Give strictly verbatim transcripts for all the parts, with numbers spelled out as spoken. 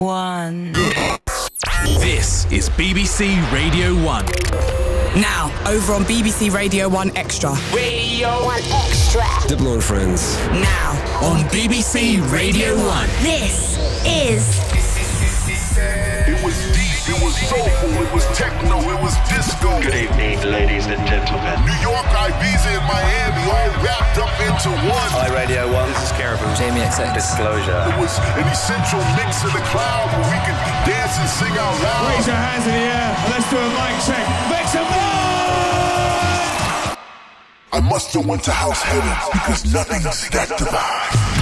One. This is B B C Radio one. Now, over on B B C Radio one Extra. Radio one Extra. Diplo and Friends. Now, On B B C Radio one. This is. It was deep, it was soulful, it was techno, it was disco. Good evening, ladies and gentlemen. New York, Ibiza, and Miami all wrapped up into one. Hi, Radio one. This is Caribou. Jamie X X. Disclosure. It was an essential mix in the cloud where we could dance and sing out loud. Raise your hands in the air and let's do a mic check. Make some noise! I must have went to house heaven because nothing's that divine.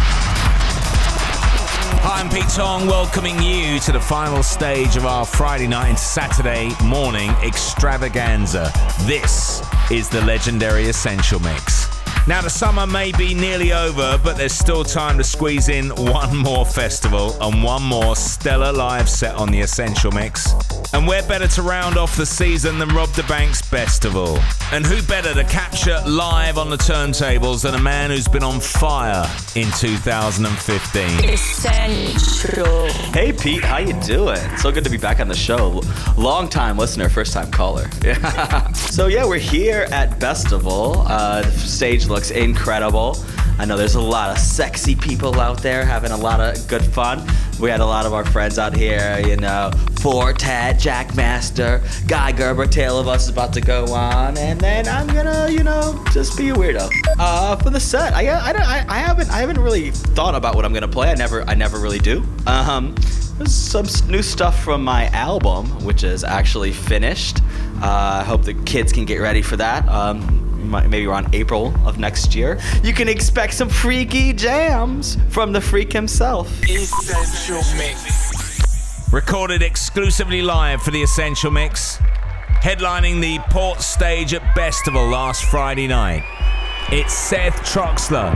Hi, I'm Pete Tong, welcoming you to the final stage of our Friday night and Saturday morning extravaganza. This is the legendary Essential Mix. Now, the summer may be nearly over, but there's still time to squeeze in one more festival and one more stellar live set on the Essential Mix. And where better to round off the season than Rob da Bank's Bestival? And who better to capture live on the turntables than a man who's been on fire in two thousand fifteen? Essential. Hey Pete, how you doing? So good to be back on the show. Long time listener, first time caller. Yeah. So yeah, we're here at Bestival. Uh, the stage looks incredible. I know there's a lot of sexy people out there having a lot of good fun. We had a lot of our friends out here, you know, Fortat, Jackmaster, Guy Gerber, Tale of Us is about to go on, and then I'm gonna, you know, just be a weirdo. Uh, for the set, I, I, I, I haven't, I haven't really thought about what I'm gonna play. I never, I never really do. Um, there's some new stuff from my album, which is actually finished. Uh, I hope the kids can get ready for that. Um, maybe around April of next year. You can expect some freaky jams from the freak himself. Essential Mix. Recorded exclusively live for the Essential Mix. Headlining the Port Stage at Bestival last Friday night. It's Seth Troxler.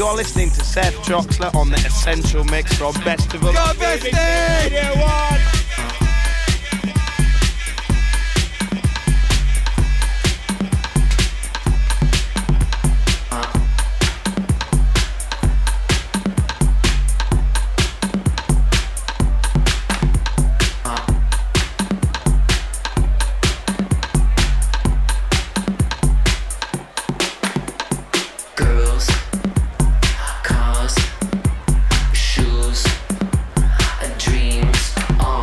You're listening to Seth Troxler on the Essential Mix from Bestival. Go Bestie! Radio One! Cars, shoes, dreams, all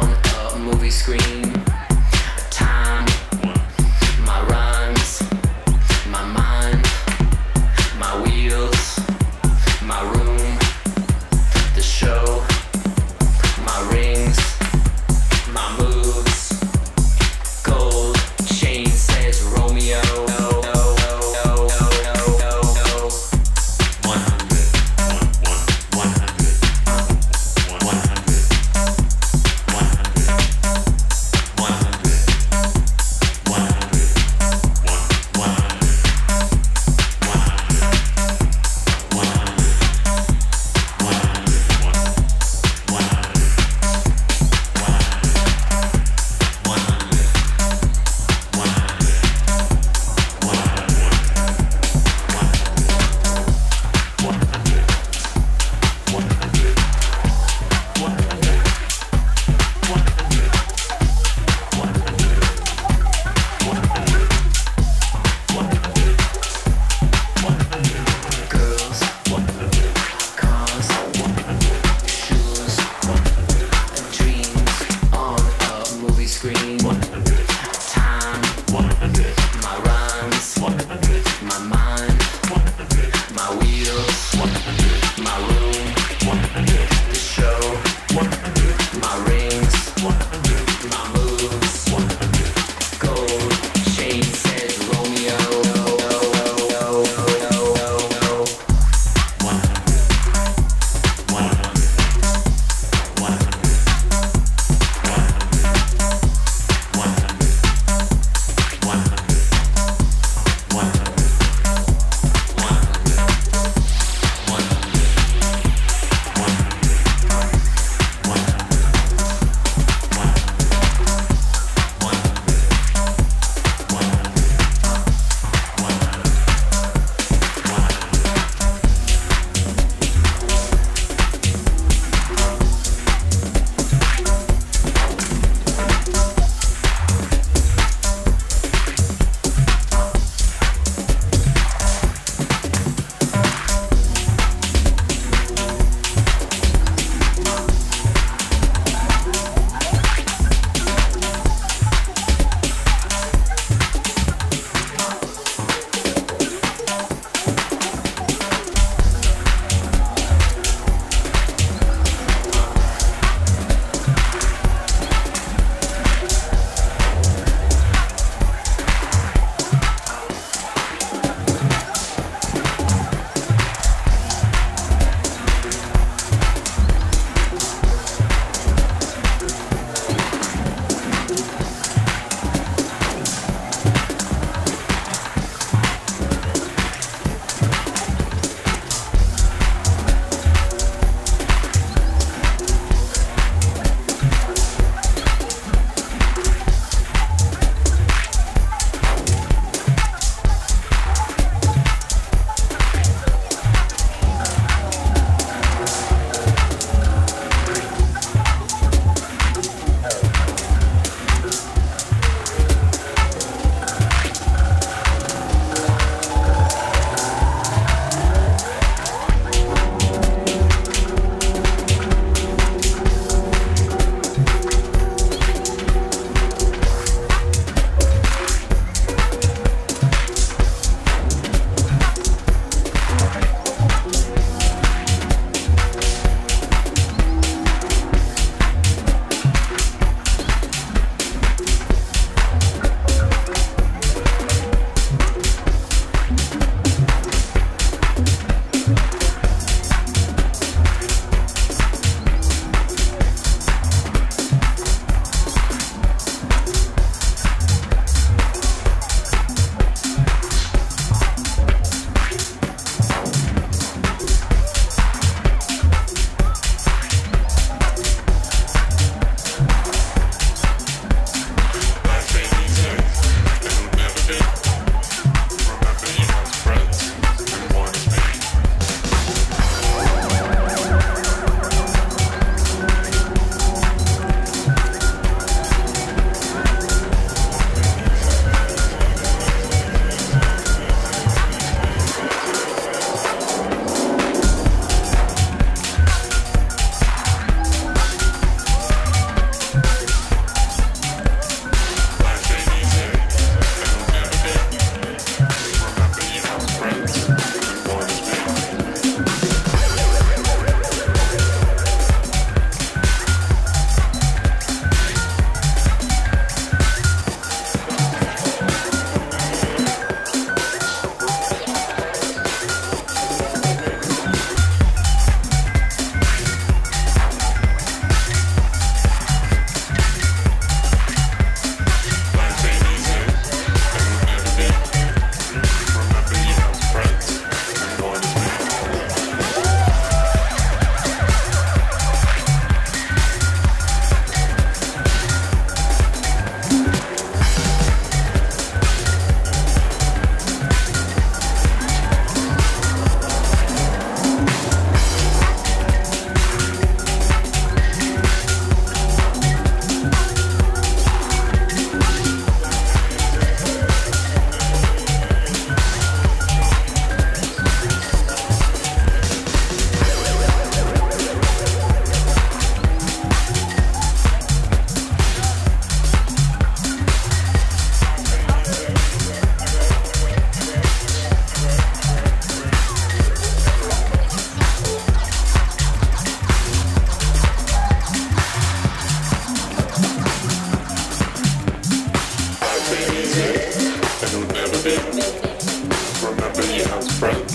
Remember you had friends.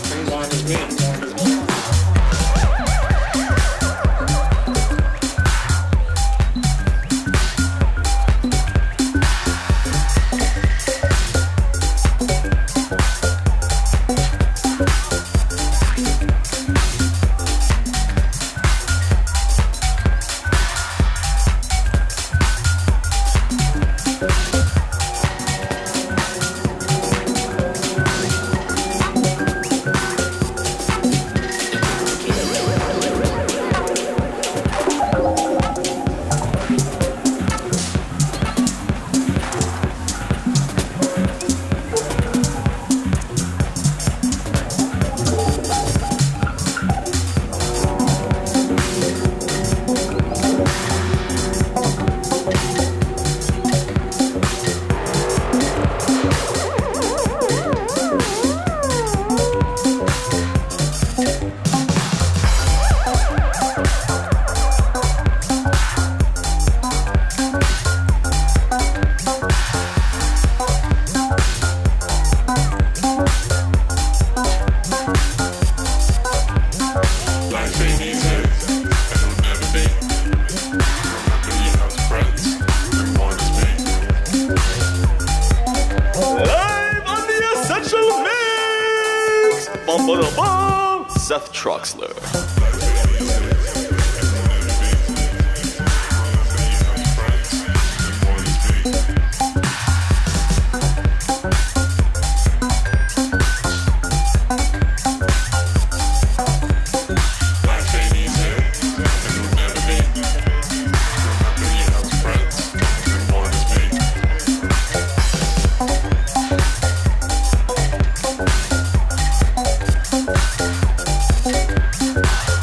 Seth Troxler. We'll be right back.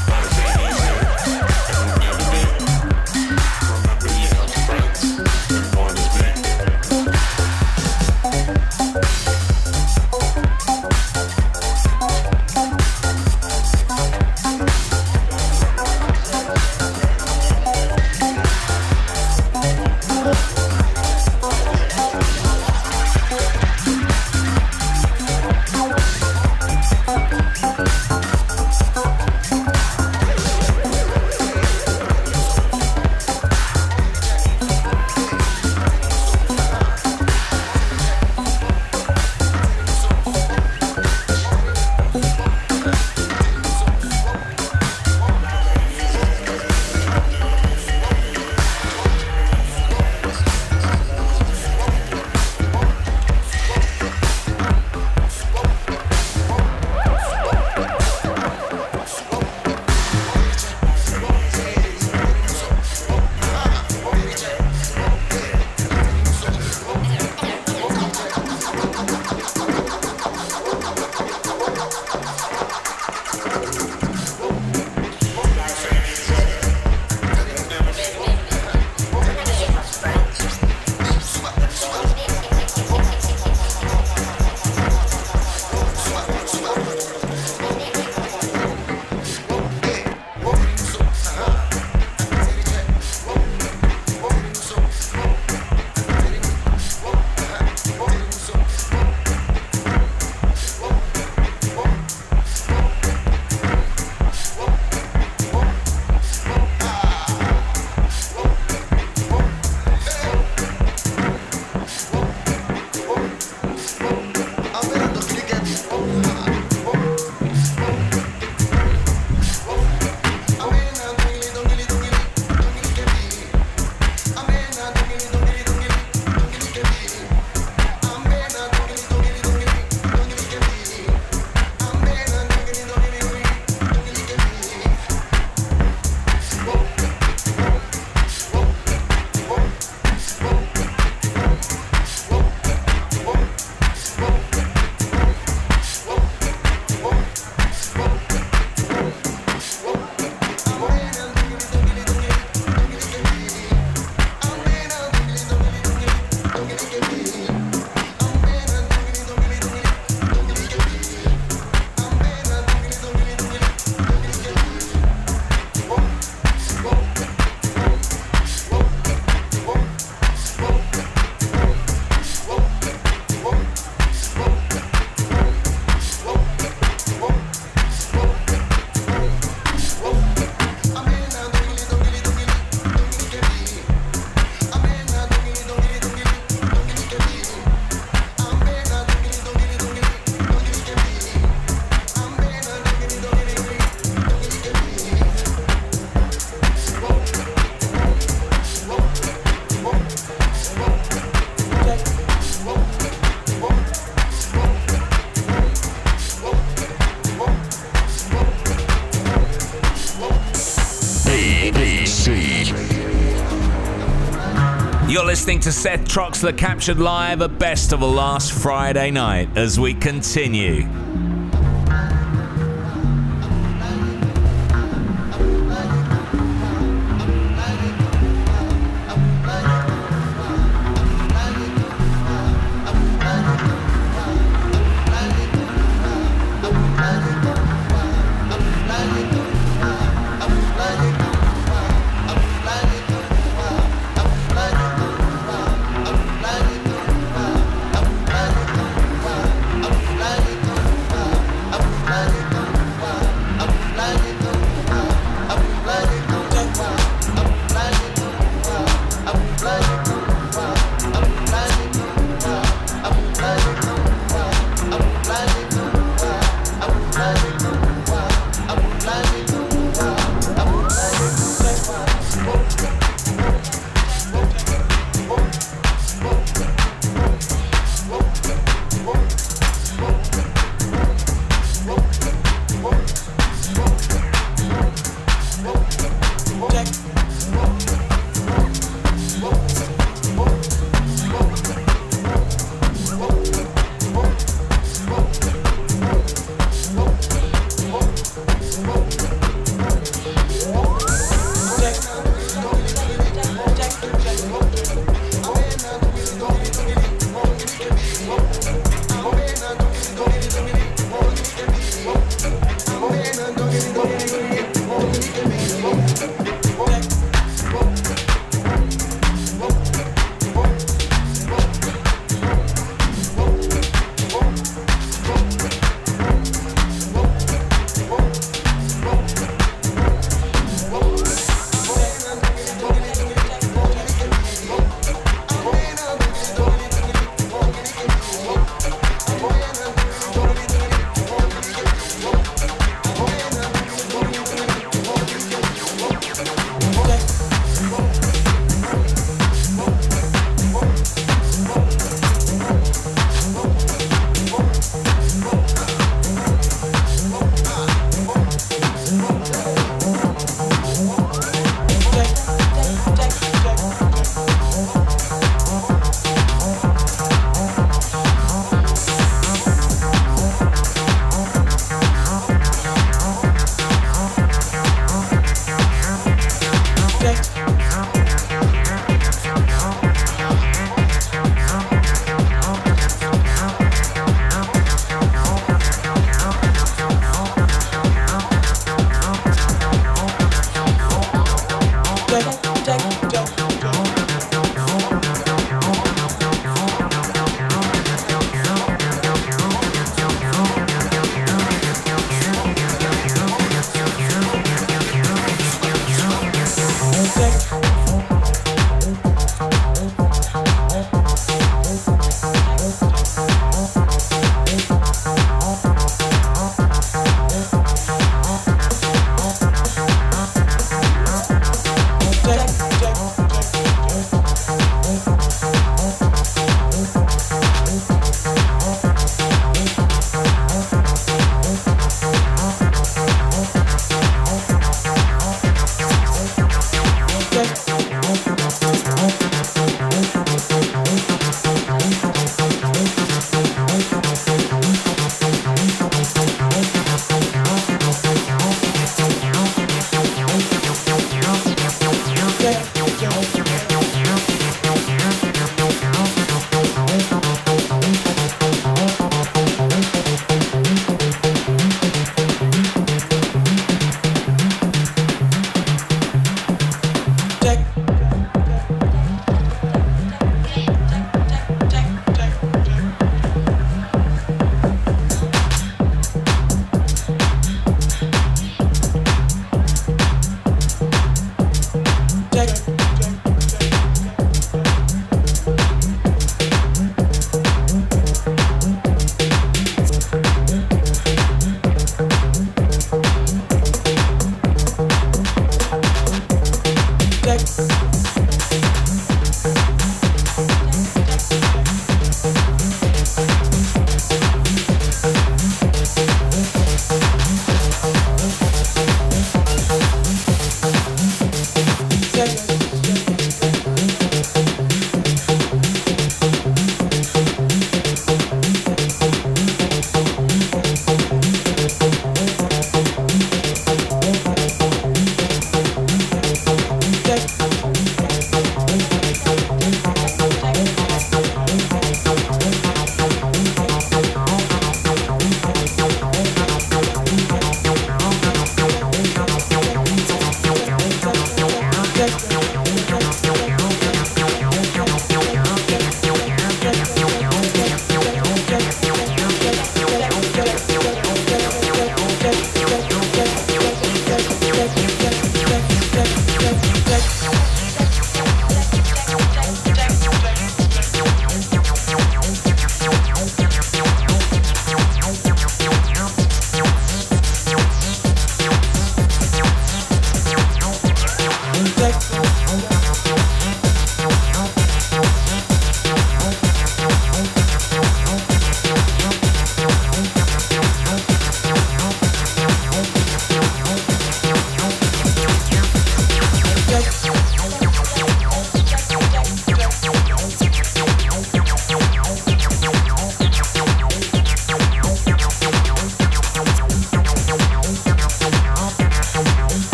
You're listening to Seth Troxler, captured live at Bestival last Friday night, as we continue.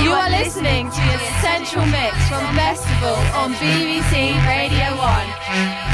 You are listening to the Essential Mix from Festival on B B C Radio one.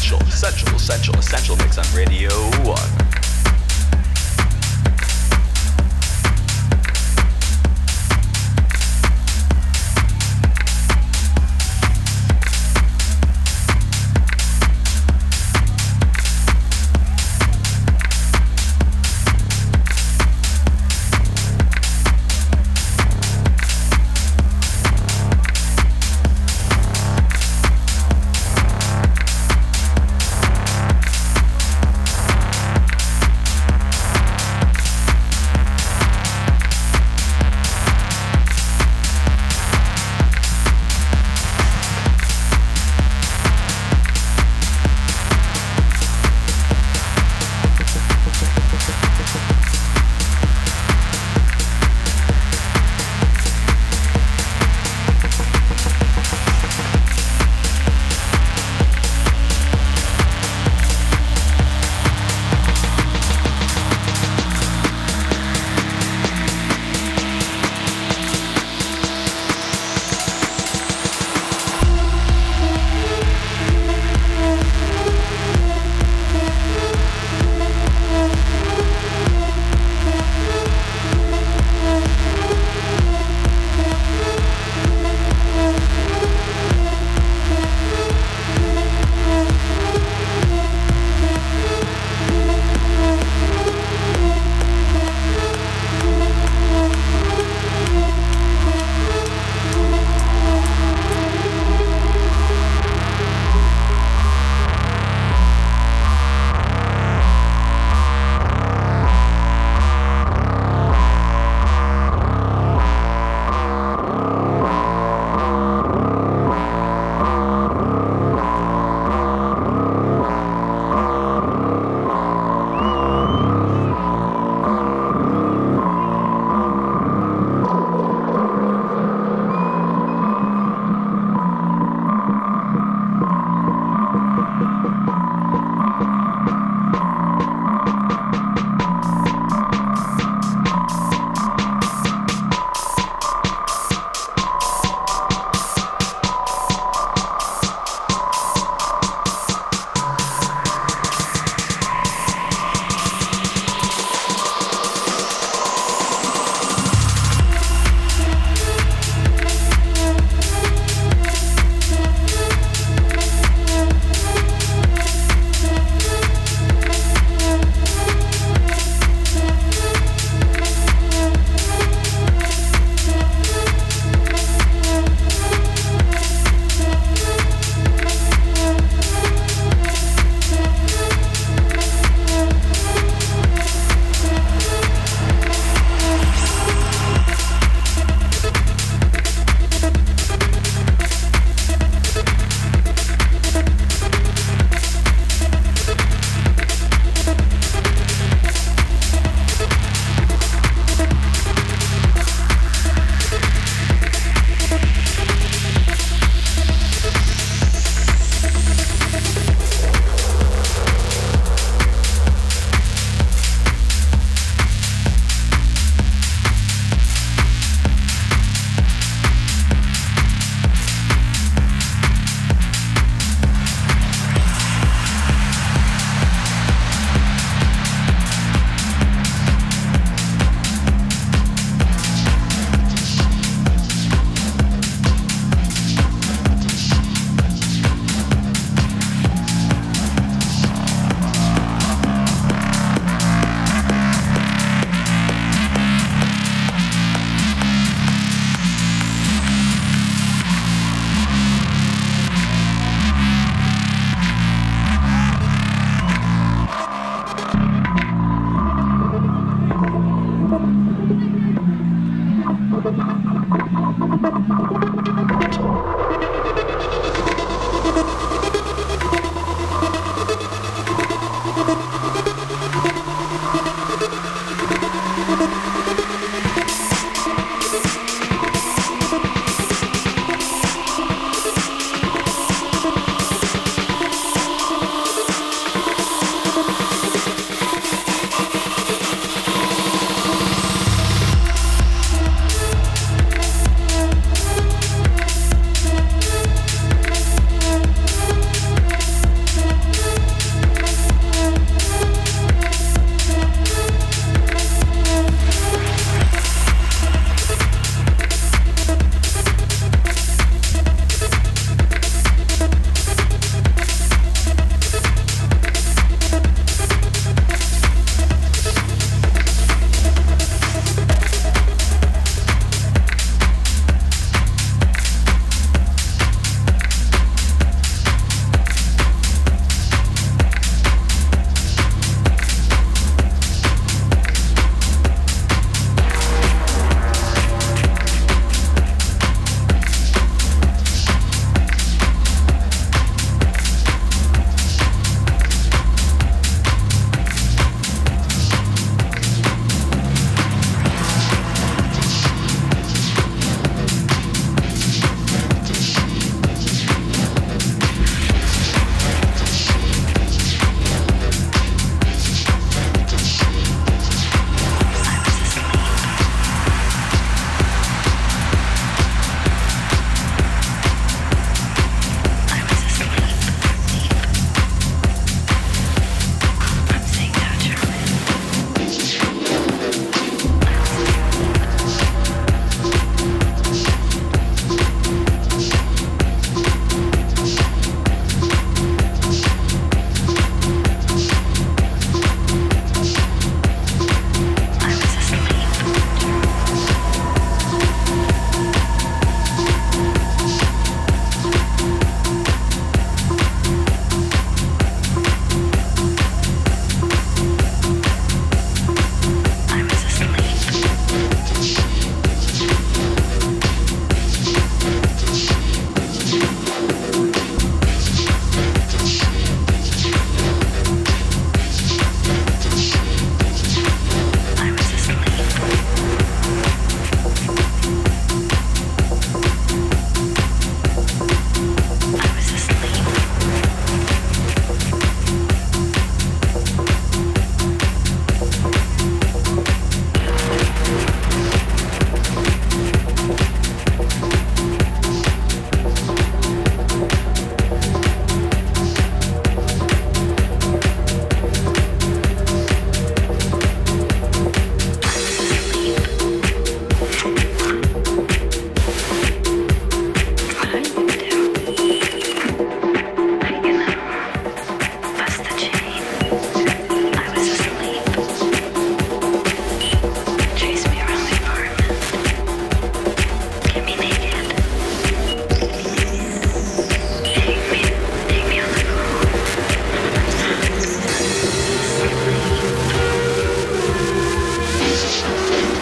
Essential, Essential, Essential, Essential Mix on Radio one.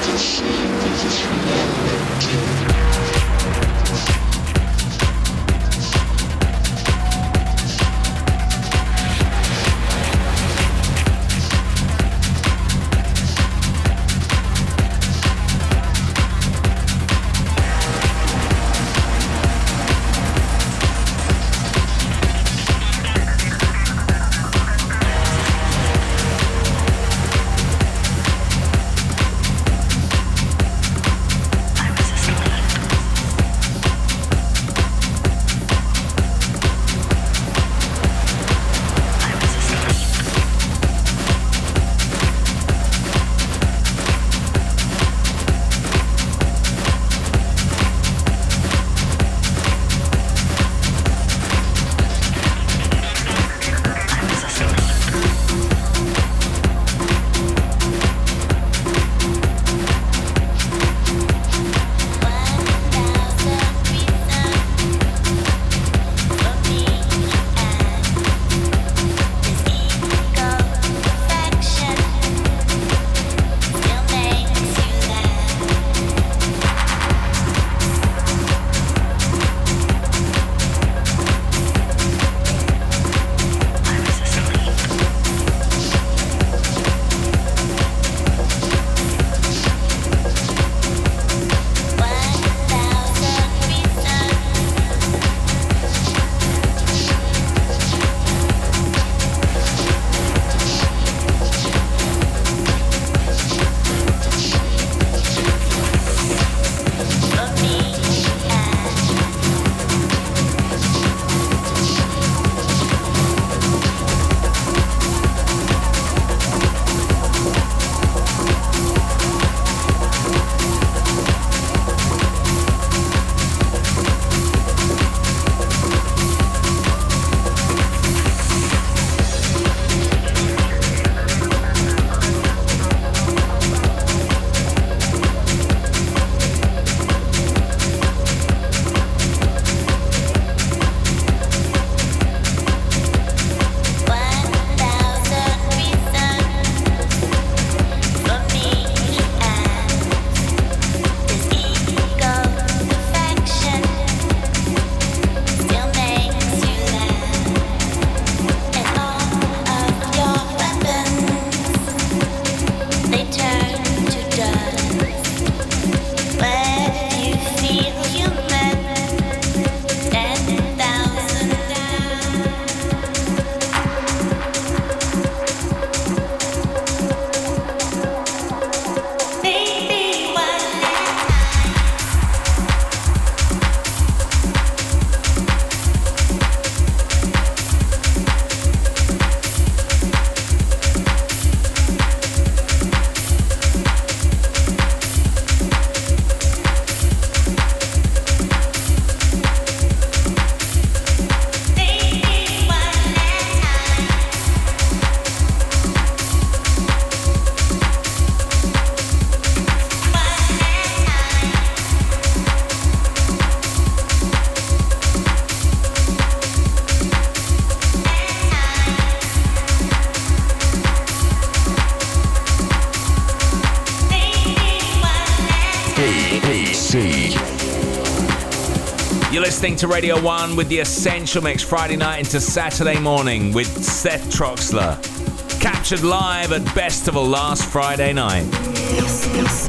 You're listening to Radio one with the Essential Mix, Friday night into Saturday morning with Seth Troxler. Captured live at Bestival last Friday night. This is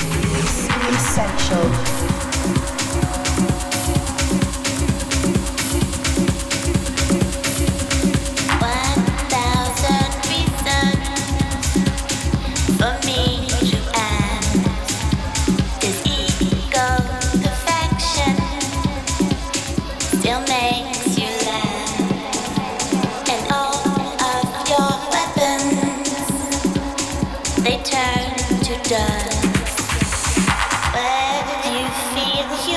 Essential. Turn to dust, but you feel you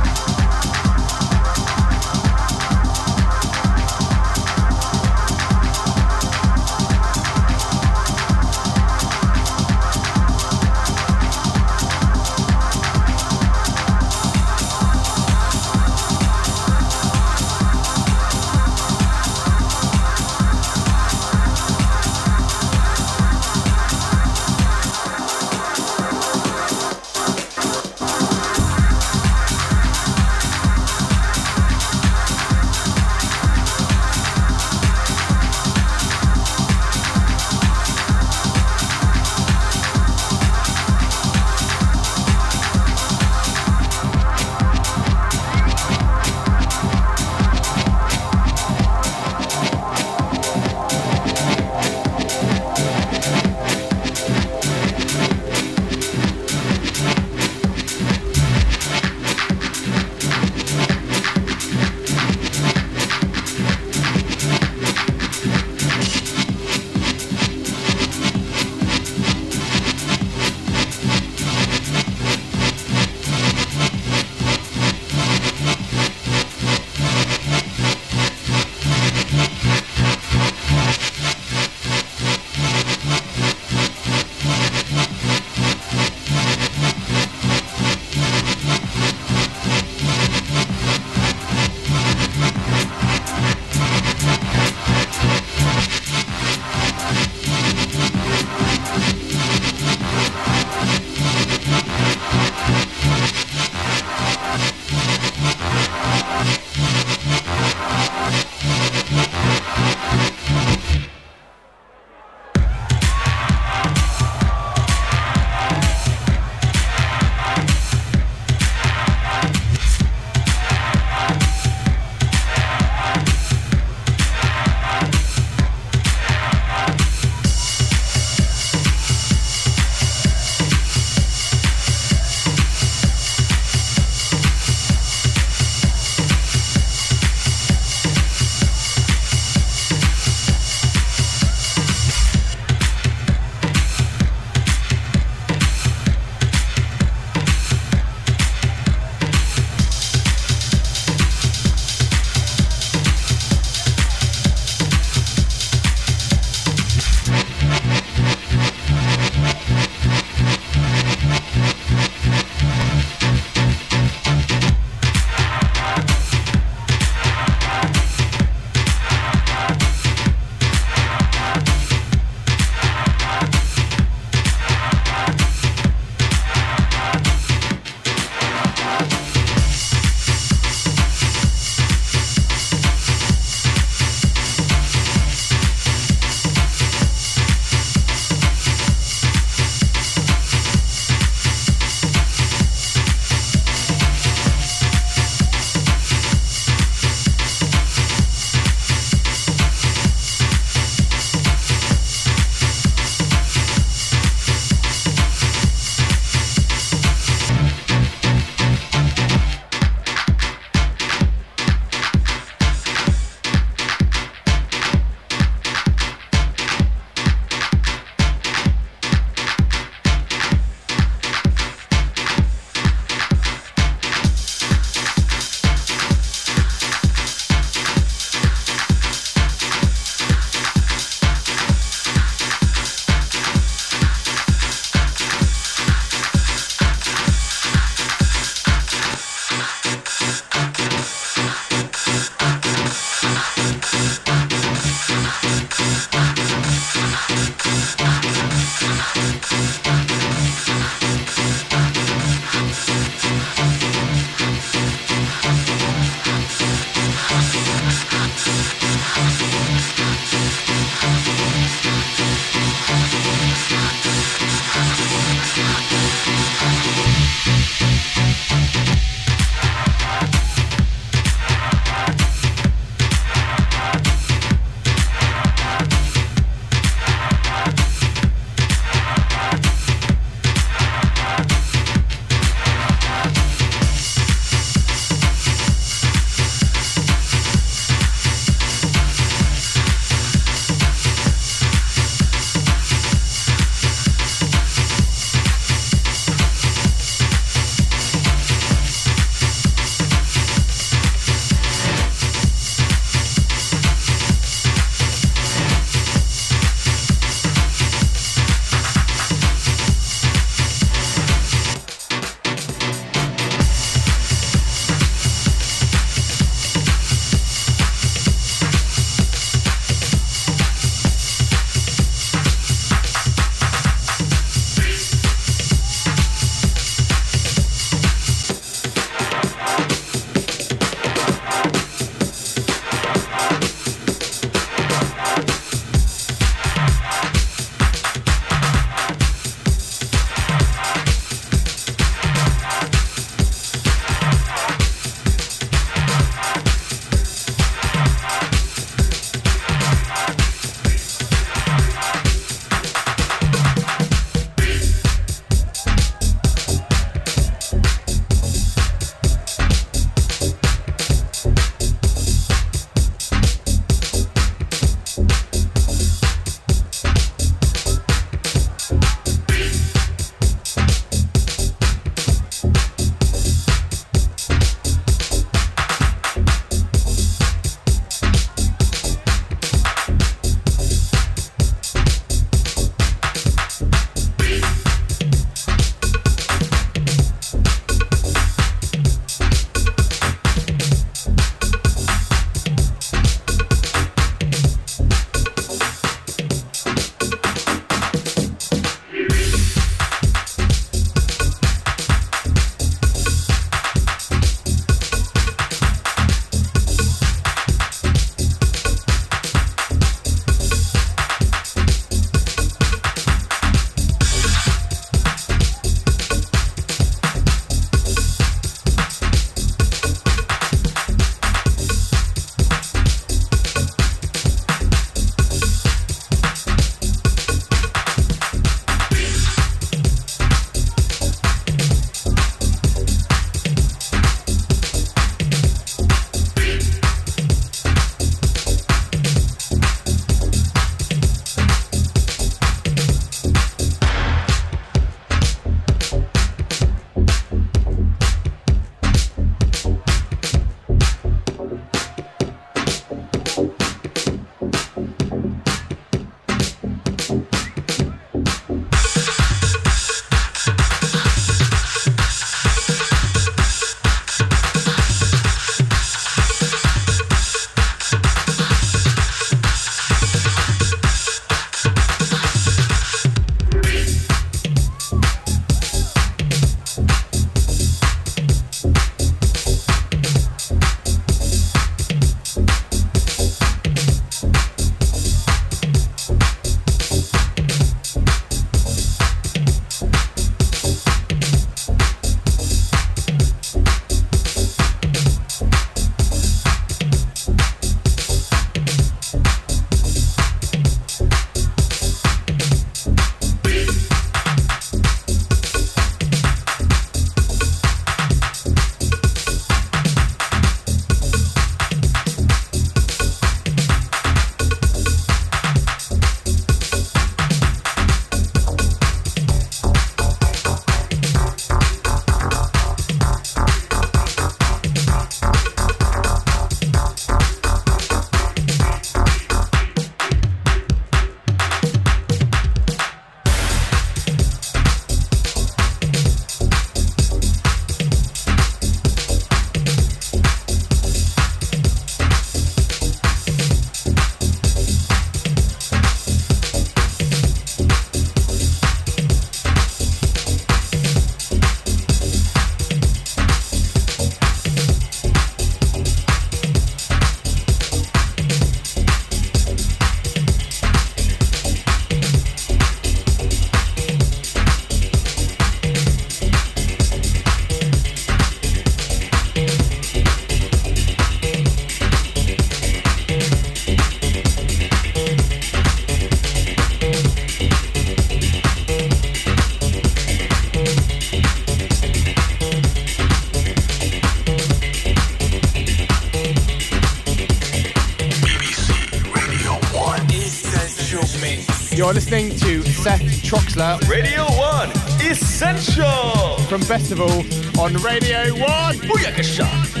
You're listening to Seth Troxler. Radio one Essential. From Festival on Radio one. Booyakasha.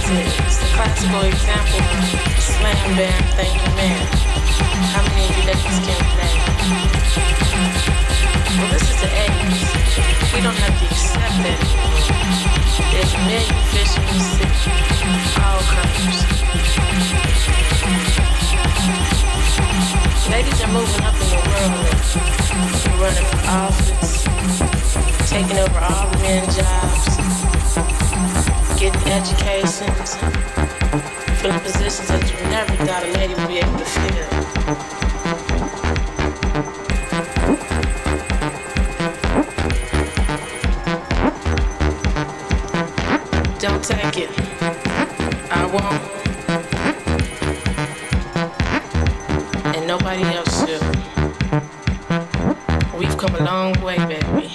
it. It's the classical example of slam bam, thank you, man. How many of you ladies can name? Well, this is the eighties. We don't have to accept that anymore. There's a million fish in the sea, all colors. Ladies are moving up in the world. They're running for office, taking over all the men's jobs, getting educations, filling positions that you never thought a lady would be able to fill. Don't take it. I won't. And nobody else should. We've come a long way, baby.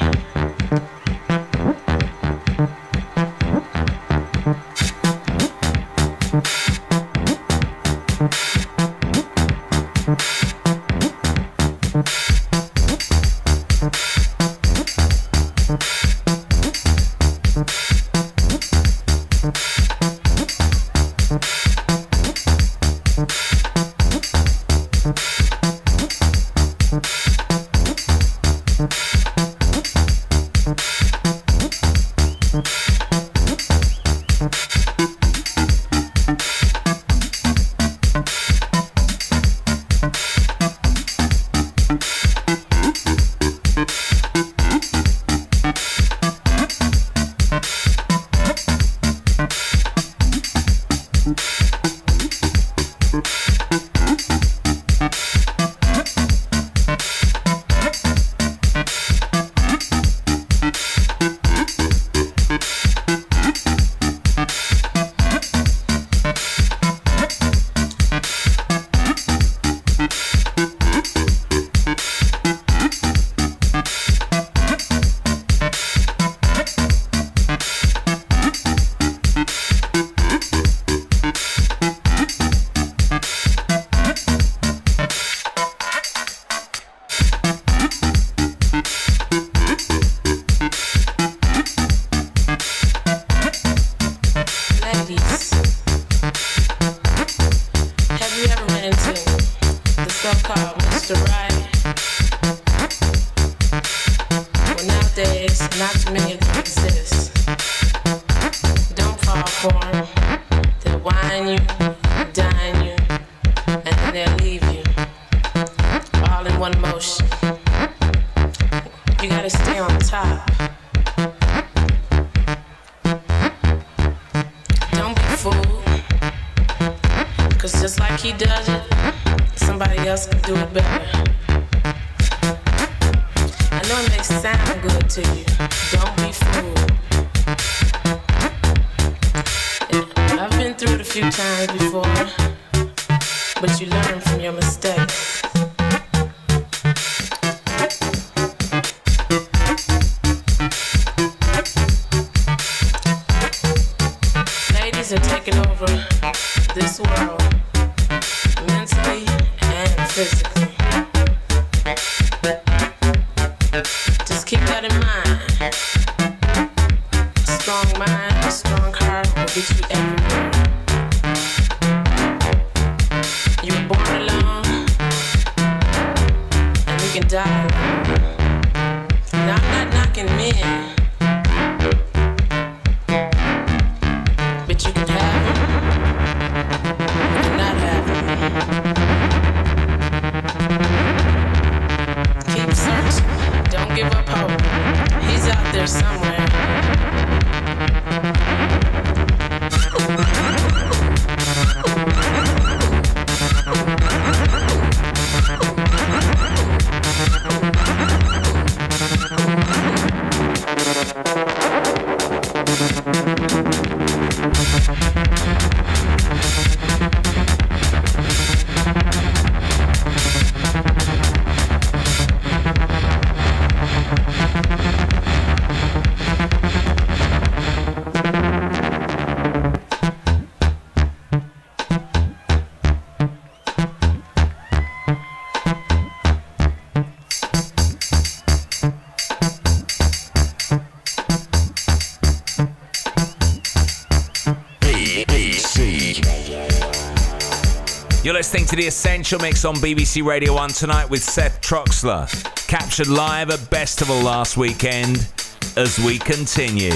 listening to The Essential Mix on B B C Radio one tonight with Seth Troxler, captured live at Bestival last weekend, as we continue.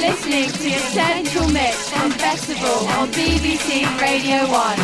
listening to Essential Mix from Festival on B B C Radio one.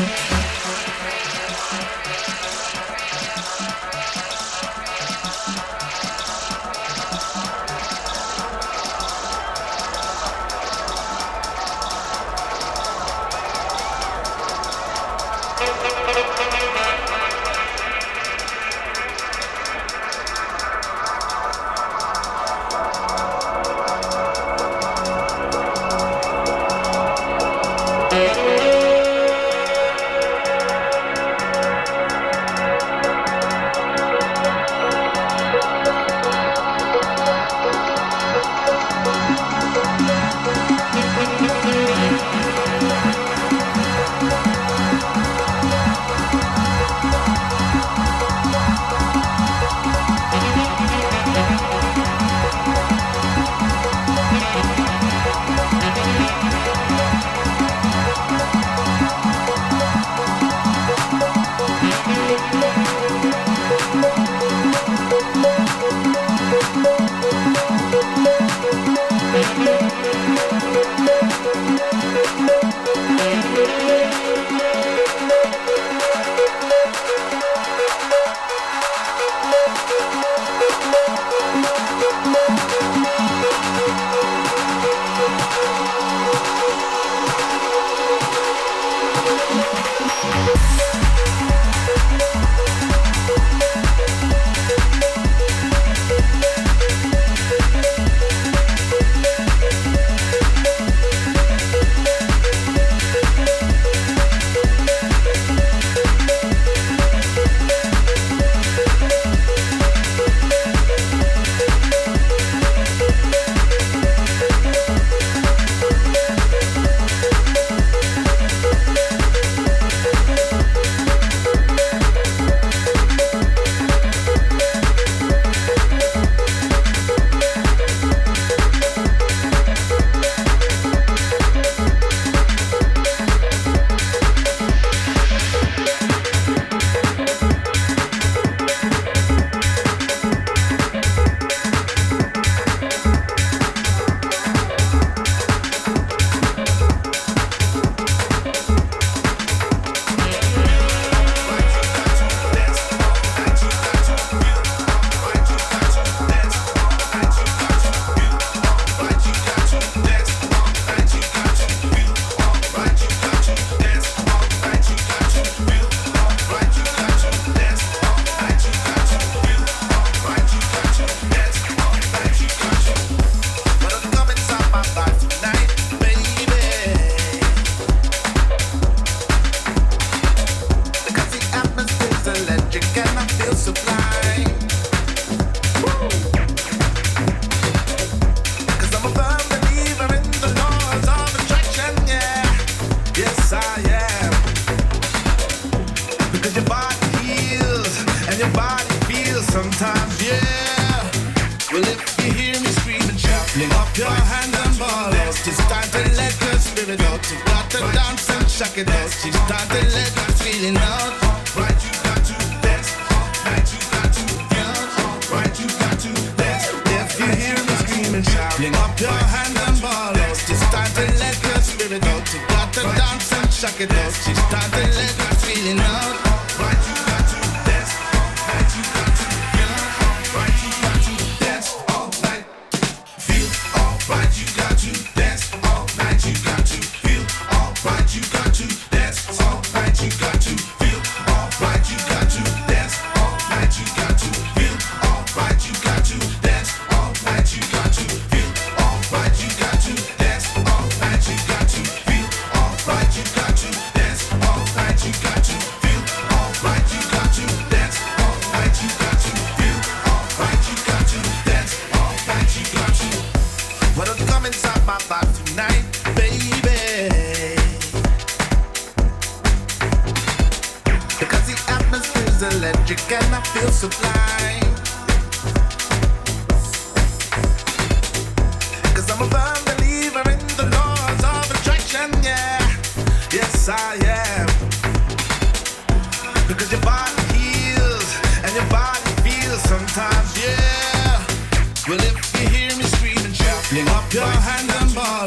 Well, if you hear me screaming, shout, fling up your hands and ball.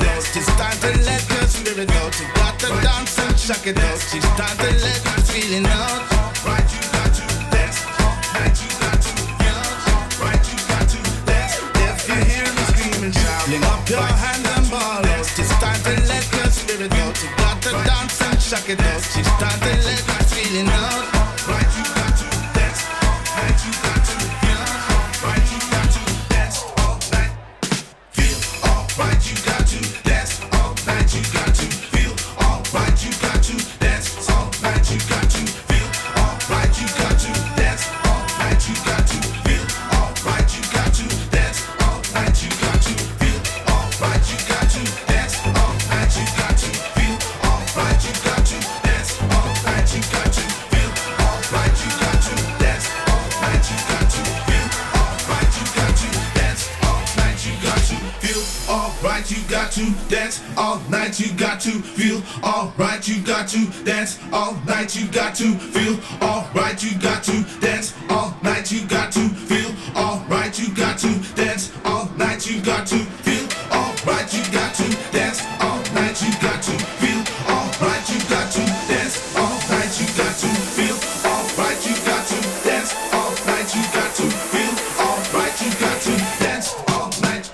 shock it out. She started let her feeling out. Right, you got to dance. Right, you got to dance. Right, you got to dance. If you hear me screaming, shout, fling up your hands and ball out. She started let your spirit out. You got to dance and shock it out. She started let her feeling out. Right, you got to dance. Right, you got to dance. Right, you got to dance all night. Feel alright, you got to dance all night. You got to feel alright, you got to dance all night. You got to feel alright, you got to dance all night. You got to feel alright, you got to dance all night. You got to feel alright, you got to dance all night. You got to feel alright, you got to dance all night. You got to feel alright, you got to dance all night. You got to feel alright, you got to dance all night. You got to feel alright, you got to dance all night. You got to feel alright, you got to dance all night. You got to feel alright, you got to dance all night. You got to feel alright, you got to dance all night. You got to feel alright, you got to dance all night. You got to feel alright, you got to dance all night. You got to feel alright, you got to dance all night. You got to feel alright, you got to dance all night.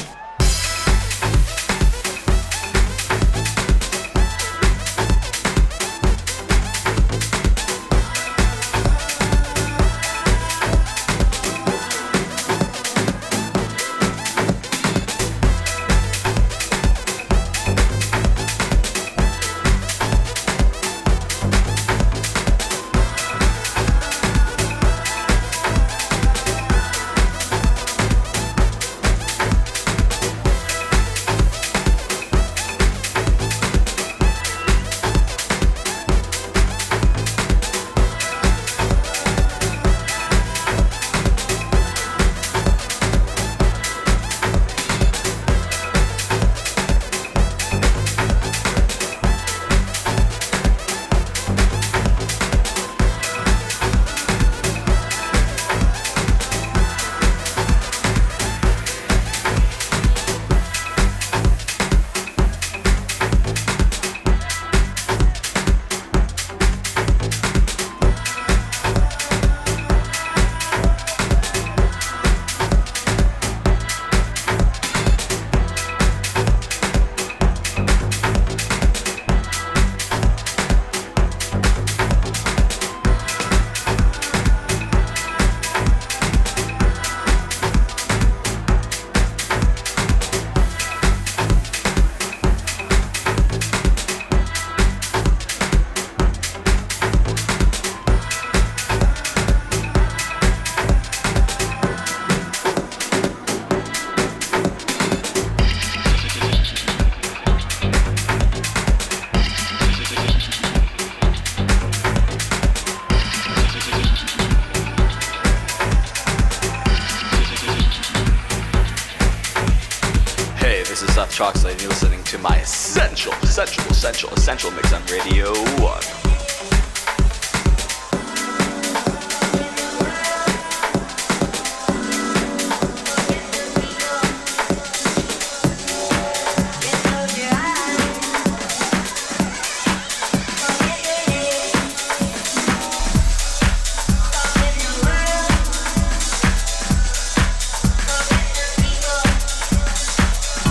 Chocolate, and you're listening to my essential, essential, essential, essential mix on Radio One.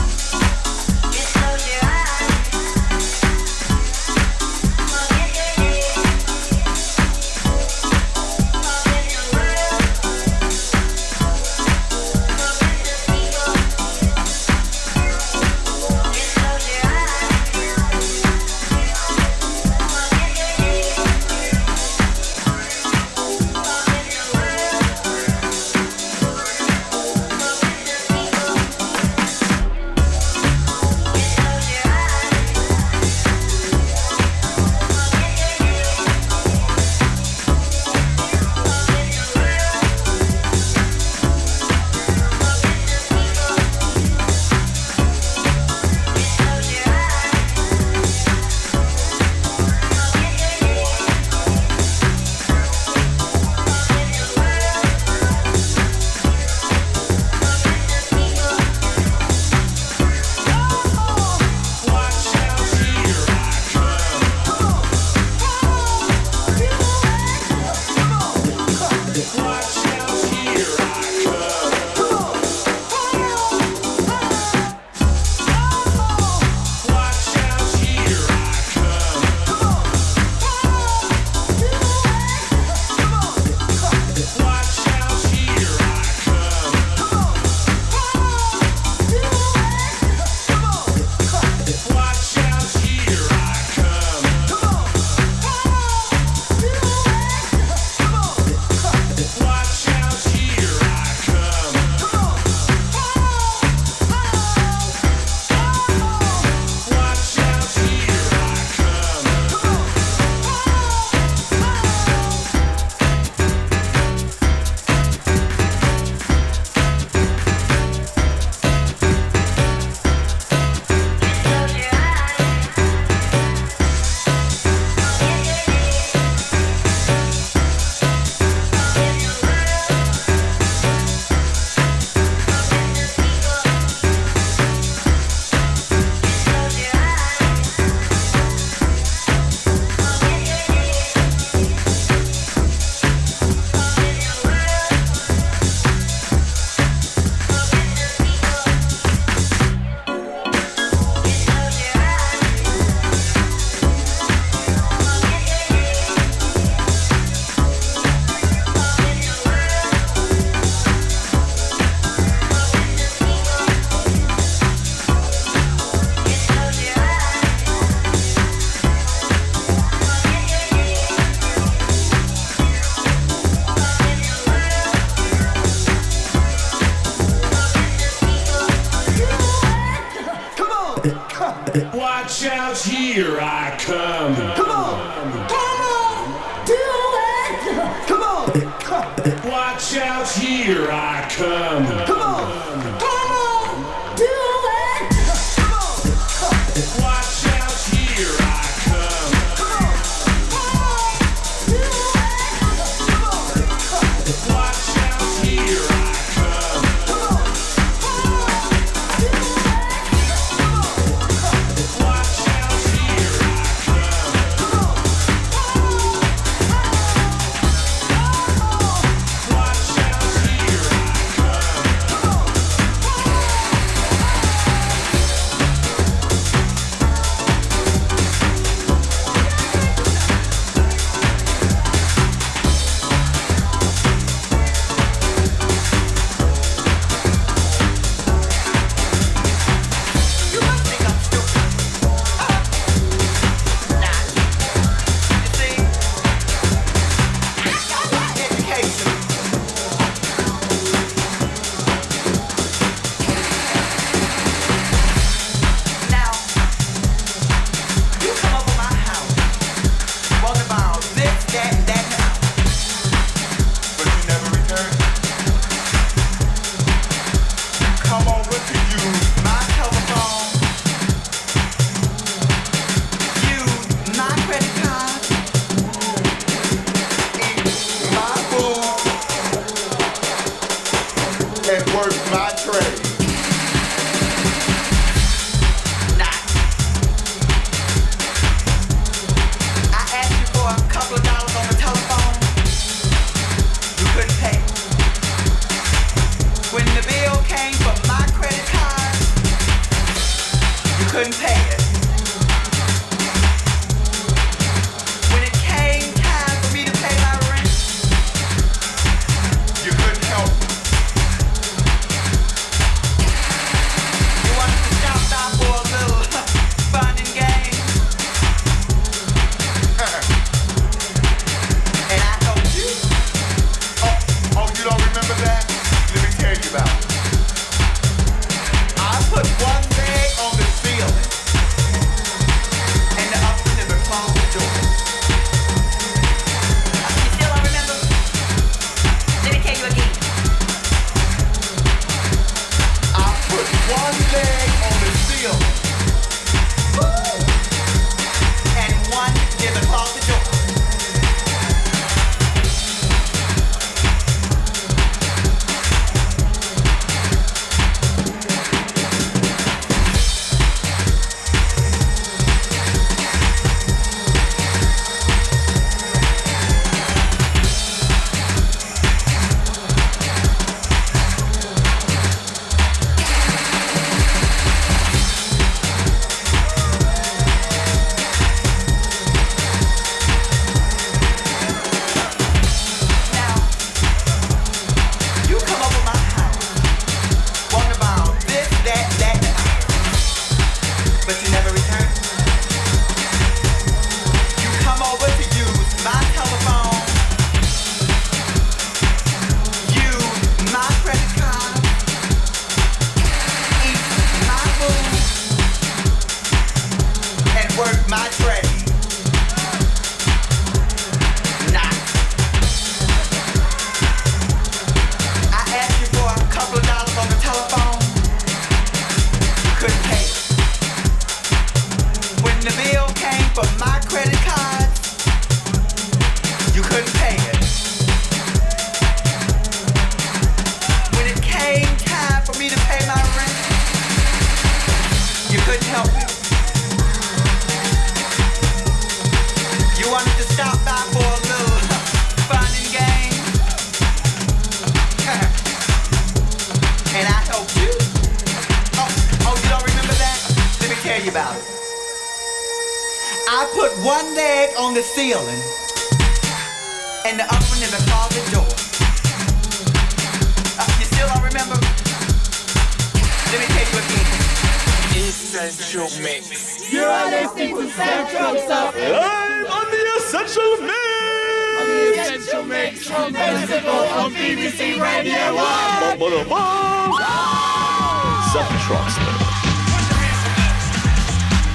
Yeah. Watch out, here I come. Come on, come on, do it. Come on. Watch out, here I come. Come on, come on, do it. Come on. Watch out, here I come. Come on, come on, do it. Come on. Watch out, here I come. Come on, come on, do it. Come on. Watch out, here I come. Come on. Watch out, here one leg on the ceiling and the other one in the closet door. Uh, you still don't remember? Let me take you again. Essential Mix. You are listening to Central Stuff. Live on the Essential Mix. On the Essential Mix from Festival on B B C Radio one. Central Stuff.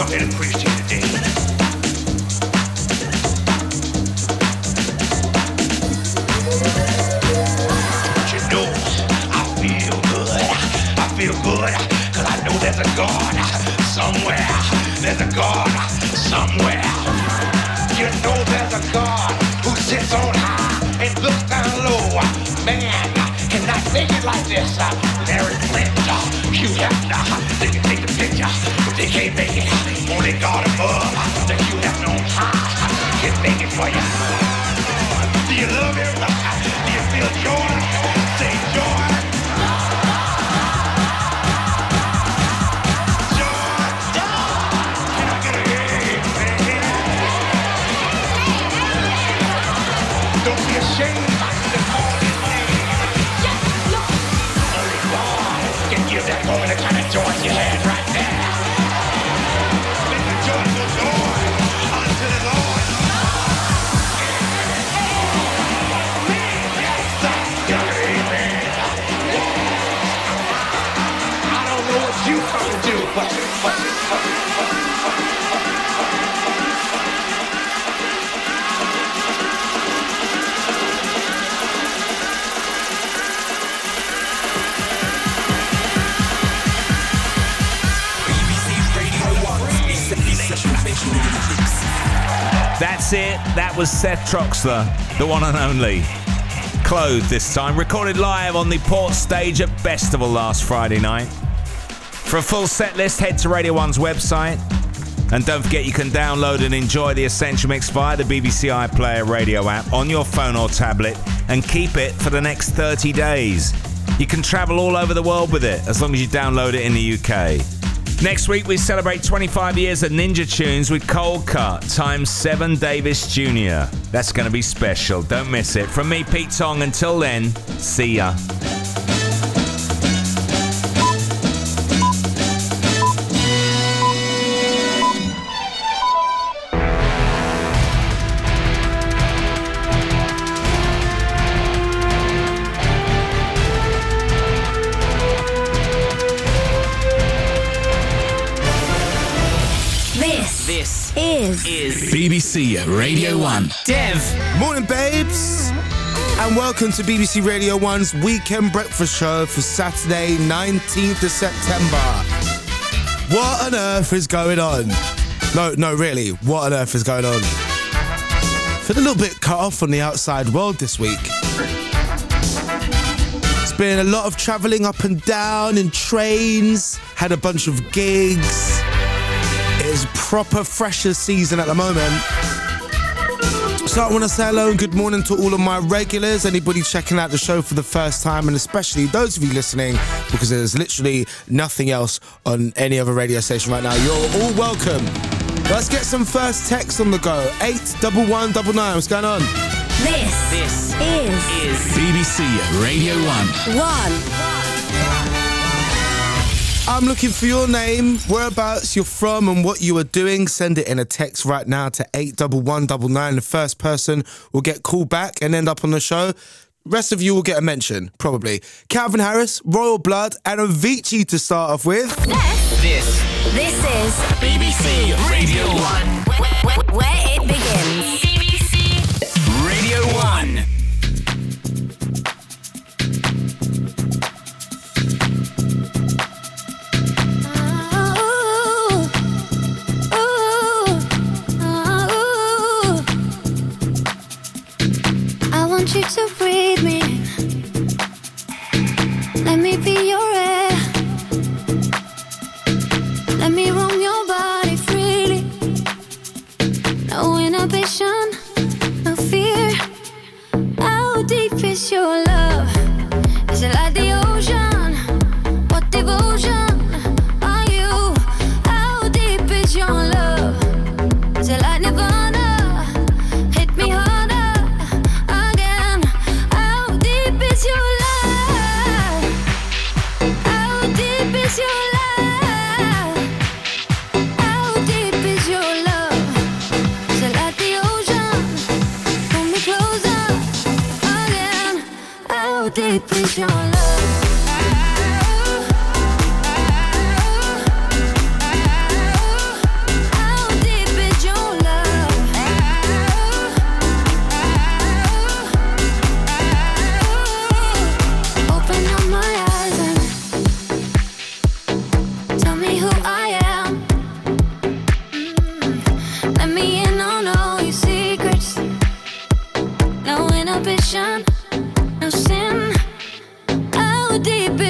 come here to preach to you today. But you know, I feel good. I feel good, cause I know there's a God somewhere. There's a God somewhere. You know there's a God who sits on high and looks down low. Man cannot make it like this. Larry Flint, Hugh Hefner, they can take the picture, but they can't make it. Only God above, the Hugh Hefner on high, can make it for you. Do you love him? Do you feel joy? Say joy. Don't be ashamed to call his name. Only God can give that woman the kind of joy you had right there. Make a joyful joy unto the Lord. Amen. I don't know what you come to do, but, but, but, but, That's it. That was Seth Troxler, the one and only. Clothed this time. Recorded live on the Port stage at Bestival last Friday night. For a full set list, head to Radio one's website. And don't forget you can download and enjoy the Essential Mix via the B B C iPlayer radio app on your phone or tablet and keep it for the next thirty days. You can travel all over the world with it as long as you download it in the U K. Next week, we celebrate twenty-five years of Ninja Tunes with Cold Cut times seven Davis Junior That's going to be special. Don't miss it. From me, Pete Tong. Until then, see ya. Is, is B B C Radio one. Dev. Morning, babes. And welcome to B B C Radio one's Weekend Breakfast Show for Saturday, nineteenth of September. What on earth is going on? No, no, really, what on earth is going on? I feel a little bit cut off from the outside world this week. It's been a lot of travelling up and down in trains, had a bunch of gigs. It's proper freshers season at the moment. So I want to say hello and good morning to all of my regulars, anybody checking out the show for the first time, and especially those of you listening, because there's literally nothing else on any other radio station right now. You're all welcome. Let's get some first text on the go. eight one one nine nine. What's going on? This, this is, is B B C Radio one. One. I'm looking for your name, whereabouts you're from and what you are doing. Send it in a text right now to eight one one nine nine. The first person will get called back and end up on the show. Rest of you will get a mention, probably. Calvin Harris, Royal Blood and Avicii to start off with. This. This is B B C Radio one. Where, where, where it begins. B B C Radio one. You to breathe me. Let me be your air. Let me roam your body freely. No inhibition, no fear. How deep is your love? Is it like the ocean? What devotion are you? How deep is your love? Is it like Nirvana? Hit me hard. Deep is your love. ambition, no sin. How deep